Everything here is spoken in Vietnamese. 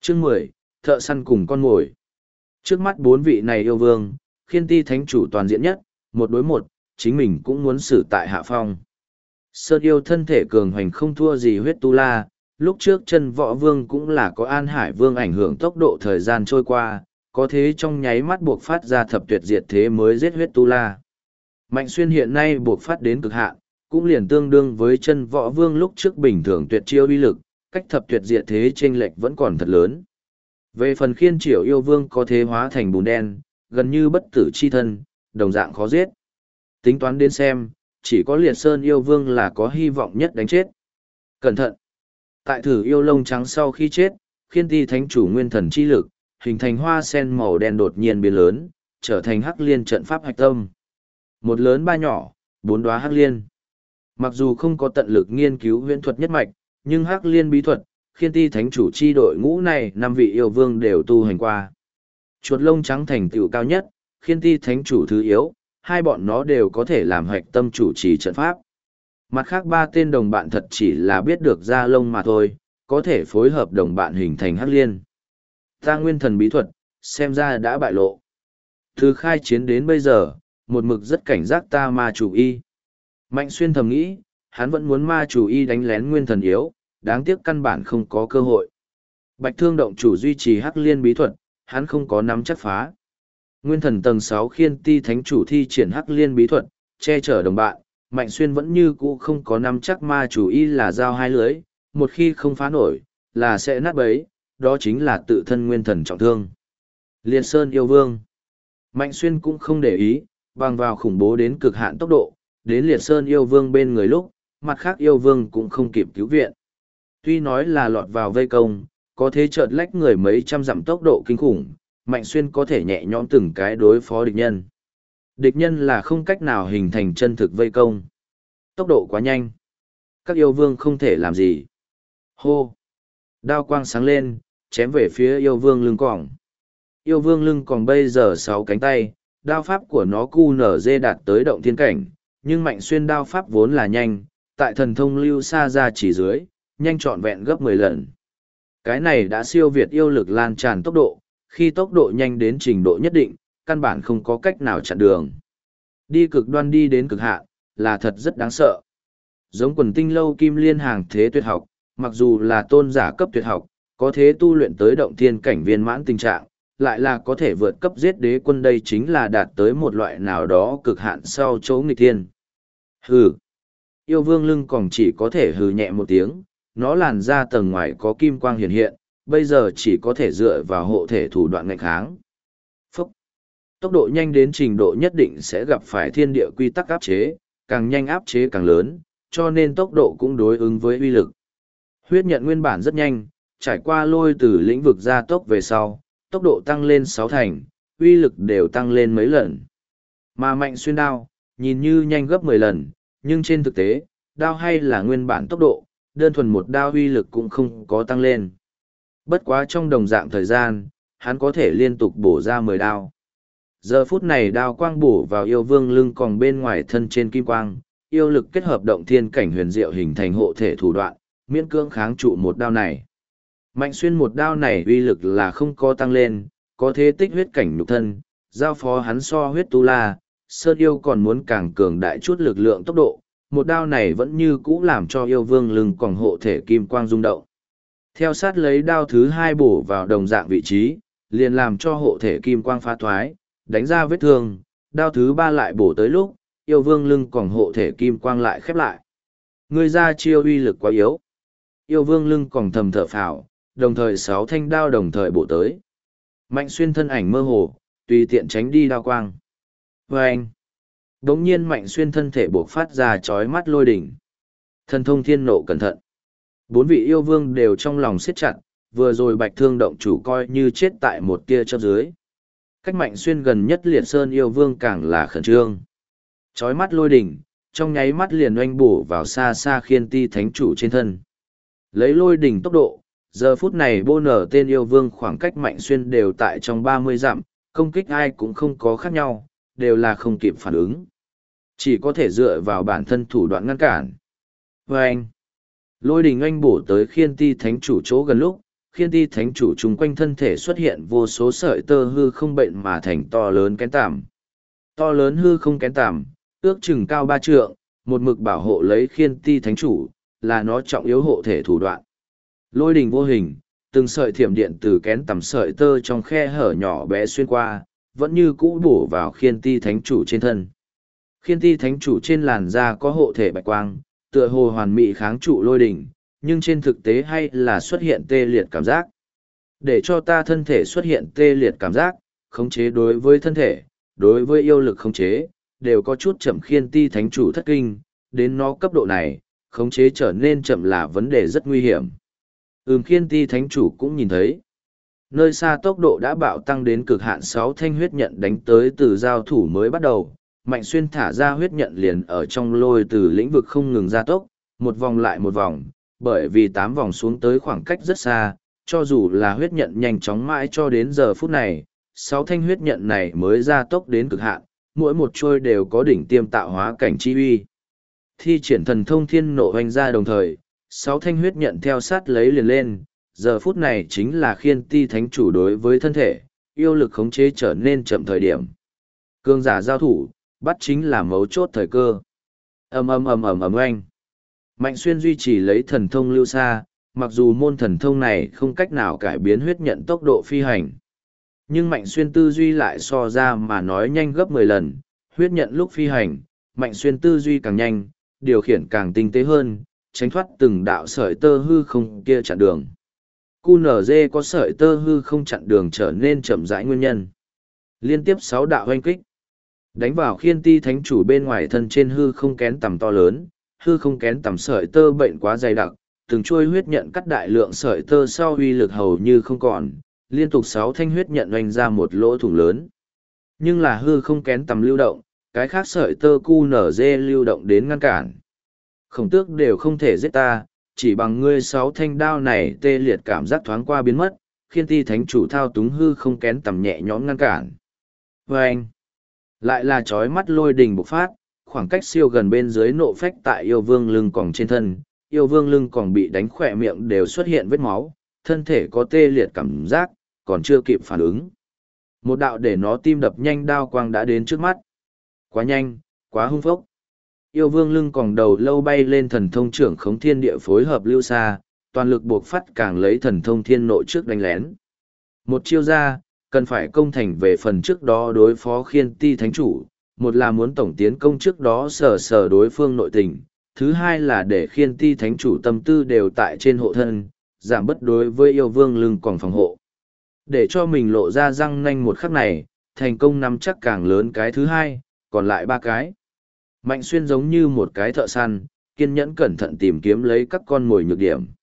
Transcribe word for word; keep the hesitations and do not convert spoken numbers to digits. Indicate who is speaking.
Speaker 1: Chương mười, thợ săn cùng con mồi. Trước mắt bốn vị này yêu vương, khiên ti thánh chủ toàn diện nhất, một đối một, chính mình cũng muốn xử tại hạ phong. Sơn yêu thân thể cường hoành không thua gì huyết tu la, lúc trước chân võ vương cũng là có an hải vương ảnh hưởng tốc độ thời gian trôi qua, có thế trong nháy mắt buộc phát ra thập tuyệt diệt thế mới giết huyết tu la. Mạnh xuyên hiện nay buộc phát đến cực hạn, cũng liền tương đương với chân võ vương lúc trước bình thường tuyệt chiêu uy lực, cách thập tuyệt diệt thế chênh lệch vẫn còn thật lớn. Về phần khiên triều yêu vương có thế hóa thành bùn đen, gần như bất tử chi thân, đồng dạng khó giết. Tính toán đến xem, chỉ có liệt sơn yêu vương là có hy vọng nhất đánh chết. Cẩn thận! Tại thử yêu lông trắng sau khi chết, khiên ti thánh chủ nguyên thần chi lực, hình thành hoa sen màu đen đột nhiên biến lớn, trở thành hắc liên trận pháp hạch tâm. Một lớn ba nhỏ, bốn đóa hắc liên. Mặc dù không có tận lực nghiên cứu huyễn thuật nhất mạch, nhưng hắc liên bí thuật, khiên ti thánh chủ chi đội ngũ này năm vị yêu vương đều tu hành qua. Chuột lông trắng thành tựu cao nhất, khiên ti thánh chủ thứ yếu, hai bọn nó đều có thể làm hạch tâm chủ trì trận pháp. Mặt khác ba tên đồng bạn thật chỉ là biết được da lông mà thôi, có thể phối hợp đồng bạn hình thành hắc liên. Ta nguyên thần bí thuật, xem ra đã bại lộ. Từ khai chiến đến bây giờ, một mực rất cảnh giác ta ma chủ y. Mạnh xuyên thầm nghĩ, hắn vẫn muốn ma chủ y đánh lén nguyên thần yếu, đáng tiếc căn bản không có cơ hội. Bạch thương động chủ duy trì hắc liên bí thuật, hắn không có nắm chắc phá. Nguyên thần tầng sáu khiên ti thánh chủ thi triển hắc liên bí thuật, che chở đồng bạn, Mạnh xuyên vẫn như cũ không có nắm chắc ma chủ y là dao hai lưới, một khi không phá nổi, là sẽ nát bấy, đó chính là tự thân nguyên thần trọng thương. Liệt sơn yêu vương. Mạnh xuyên cũng không để ý, bằng vào khủng bố đến cực hạn tốc độ, đến liệt sơn yêu vương bên người lúc, mặt khác yêu vương cũng không kịp cứu viện. Tuy nói là lọt vào vây công, có thế chợt lách người mấy trăm dặm tốc độ kinh khủng, Mạnh xuyên có thể nhẹ nhõm từng cái đối phó địch nhân. Địch nhân là không cách nào hình thành chân thực vây công. Tốc độ quá nhanh. Các yêu vương không thể làm gì. Hô! Đao quang sáng lên, chém về phía yêu vương lưng còng. Yêu vương lưng còng bây giờ sáu cánh tay, đao pháp của nó cu nở dê đạt tới động thiên cảnh, nhưng Mạnh xuyên đao pháp vốn là nhanh, tại thần thông lưu xa ra chỉ dưới, nhanh trọn vẹn gấp mười lần. Cái này đã siêu việt yêu lực lan tràn tốc độ, khi tốc độ nhanh đến trình độ nhất định, căn bản không có cách nào chặn đường. Đi cực đoan đi đến cực hạn, là thật rất đáng sợ. Giống quần tinh lâu kim liên hàng thế tuyệt học, mặc dù là tôn giả cấp tuyệt học, có thế tu luyện tới động thiên cảnh viên mãn tình trạng, lại là có thể vượt cấp giết đế quân, đây chính là đạt tới một loại nào đó cực hạn sau chỗ nghịch thiên. Hừ. Yêu vương lưng còn chỉ có thể hừ nhẹ một tiếng, nó làn ra tầng ngoài có kim quang hiện hiện, bây giờ chỉ có thể dựa vào hộ thể thủ đoạn ngạnh kháng. Phúc. Tốc độ nhanh đến trình độ nhất định sẽ gặp phải thiên địa quy tắc áp chế, càng nhanh áp chế càng lớn, cho nên tốc độ cũng đối ứng với uy lực. Huyết nhận nguyên bản rất nhanh, trải qua lôi từ lĩnh vực gia tốc về sau, tốc độ tăng lên sáu thành, uy lực đều tăng lên mấy lần. Mà Mạnh xuyên đao, nhìn như nhanh gấp mười lần, nhưng trên thực tế, đao hay là nguyên bản tốc độ, đơn thuần một đao uy lực cũng không có tăng lên. Bất quá trong đồng dạng thời gian, hắn có thể liên tục bổ ra mười đao. Giờ phút này đao quang bổ vào yêu vương lưng còn bên ngoài thân trên kim quang, yêu lực kết hợp động thiên cảnh huyền diệu hình thành hộ thể thủ đoạn, miễn cưỡng kháng trụ một đao này. Mạnh xuyên một đao này uy lực là không có tăng lên, có thế tích huyết cảnh nhục thân, giao phó hắn so huyết tu la, sơn yêu còn muốn càng cường đại chút lực lượng tốc độ, một đao này vẫn như cũ làm cho yêu vương lưng còn hộ thể kim quang rung động. Theo sát lấy đao thứ hai bổ vào đồng dạng vị trí, liền làm cho hộ thể kim quang phá thoái, đánh ra vết thương, đao thứ ba lại bổ tới lúc, yêu vương lưng còn hộ thể kim quang lại khép lại. Người ra chiêu uy lực quá yếu. Yêu vương lưng còn thầm thở phào, đồng thời sáu thanh đao đồng thời bổ tới. Mạnh xuyên thân ảnh mơ hồ, tùy tiện tránh đi đao quang. Và anh, đống nhiên Mạnh xuyên thân thể buộc phát ra chói mắt lôi đỉnh. Thần thông thiên nộ cẩn thận. Bốn vị yêu vương đều trong lòng siết chặt, vừa rồi bạch thương động chủ coi như chết tại một tia chớp dưới. Cách Mạnh xuyên gần nhất liệt sơn yêu vương càng là khẩn trương. Chói mắt lôi đỉnh, trong nháy mắt liền oanh bổ vào xa xa khiên ti thánh chủ trên thân. Lấy lôi đỉnh tốc độ, giờ phút này bô nở tên yêu vương khoảng cách Mạnh xuyên đều tại trong ba mươi dặm, công kích ai cũng không có khác nhau, đều là không kịp phản ứng. Chỉ có thể dựa vào bản thân thủ đoạn ngăn cản. Và anh, lôi đình anh bổ tới khiên ti thánh chủ chỗ gần lúc, khiên ti thánh chủ chung quanh thân thể xuất hiện vô số sợi tơ hư không bệnh mà thành to lớn kén tằm. To lớn hư không kén tằm, ước chừng cao ba trượng, một mực bảo hộ lấy khiên ti thánh chủ, là nó trọng yếu hộ thể thủ đoạn. Lôi đình vô hình, từng sợi thiểm điện từ kén tằm sợi tơ trong khe hở nhỏ bé xuyên qua, vẫn như cũ bổ vào khiên ti thánh chủ trên thân. Khiên ti thánh chủ trên làn da có hộ thể bạch quang, tựa hồ hoàn mỹ kháng trụ lôi đình, nhưng trên thực tế hay là xuất hiện tê liệt cảm giác. Để cho ta thân thể xuất hiện tê liệt cảm giác, khống chế đối với thân thể, đối với yêu lực khống chế, đều có chút chậm. Khiên ti thánh chủ thất kinh, đến nó cấp độ này, khống chế trở nên chậm là vấn đề rất nguy hiểm. Ừm khiên ti thánh chủ cũng nhìn thấy. Nơi xa tốc độ đã bạo tăng đến cực hạn sáu thanh huyết nhận đánh tới từ giao thủ mới bắt đầu. Mạnh Xuyên thả ra huyết nhận liền ở trong lôi từ lĩnh vực không ngừng gia tốc, một vòng lại một vòng, bởi vì tám vòng xuống tới khoảng cách rất xa, cho dù là huyết nhận nhanh chóng mãi cho đến giờ phút này, sáu thanh huyết nhận này mới gia tốc đến cực hạn, mỗi một trôi đều có đỉnh tiêm tạo hóa cảnh chi uy. Thi triển thần thông thiên nộ hoành ra đồng thời, sáu thanh huyết nhận theo sát lấy liền lên, giờ phút này chính là khiên ti thánh chủ đối với thân thể, yêu lực khống chế trở nên chậm thời điểm. Cương giả giao thủ, bắt chính là mấu chốt thời cơ. Ầm ầm ầm ầm ầm oanh. Mạnh Xuyên duy trì lấy thần thông lưu xa, mặc dù môn thần thông này không cách nào cải biến huyết nhận tốc độ phi hành. Nhưng Mạnh Xuyên tư duy lại so ra mà nói nhanh gấp mười lần, huyết nhận lúc phi hành, Mạnh Xuyên tư duy càng nhanh, điều khiển càng tinh tế hơn, tránh thoát từng đạo sợi tơ hư không kia chặn đường. quy en giê có sợi tơ hư không chặn đường trở nên chậm rãi nguyên nhân. Liên tiếp sáu đạo hoanh kích, đánh vào khiên ti thánh chủ bên ngoài thân trên hư không kén tầm to lớn, hư không kén tầm sợi tơ bệnh quá dày đặc, từng chuôi huyết nhận cắt đại lượng sợi tơ sau uy lực hầu như không còn, liên tục sáu thanh huyết nhận oanh ra một lỗ thủng lớn. Nhưng là hư không kén tầm lưu động, cái khác sợi tơ quy en giê lưu động đến ngăn cản. Khổng tước đều không thể giết ta, chỉ bằng ngươi sáu thanh đao này tê liệt cảm giác thoáng qua biến mất, khiên ti thánh chủ thao túng hư không kén tầm nhẹ nhõm ngăn cản. Và anh, lại là chói mắt lôi đình bộc phát, khoảng cách siêu gần bên dưới nộ phách tại yêu vương lưng còng trên thân, yêu vương lưng còng bị đánh khỏe miệng đều xuất hiện vết máu, thân thể có tê liệt cảm giác, còn chưa kịp phản ứng. Một đạo để nó tim đập nhanh đao quang đã đến trước mắt. Quá nhanh, quá hung phốc. Yêu vương lưng còng đầu lâu bay lên thần thông trưởng khống thiên địa phối hợp lưu xa, toàn lực buộc phát càng lấy thần thông thiên nội trước đánh lén. Một chiêu ra, cần phải công thành về phần trước đó đối phó khiên ti thánh chủ, một là muốn tổng tiến công trước đó sờ sờ đối phương nội tình, thứ hai là để khiên ti thánh chủ tâm tư đều tại trên hộ thân, giảm bất đối với yêu vương lưng còng phòng hộ. Để cho mình lộ ra răng nanh một khắc này, thành công nắm chắc càng lớn cái thứ hai, còn lại ba cái. Mạnh Xuyên giống như một cái thợ săn, kiên nhẫn cẩn thận tìm kiếm lấy các con mồi nhược điểm.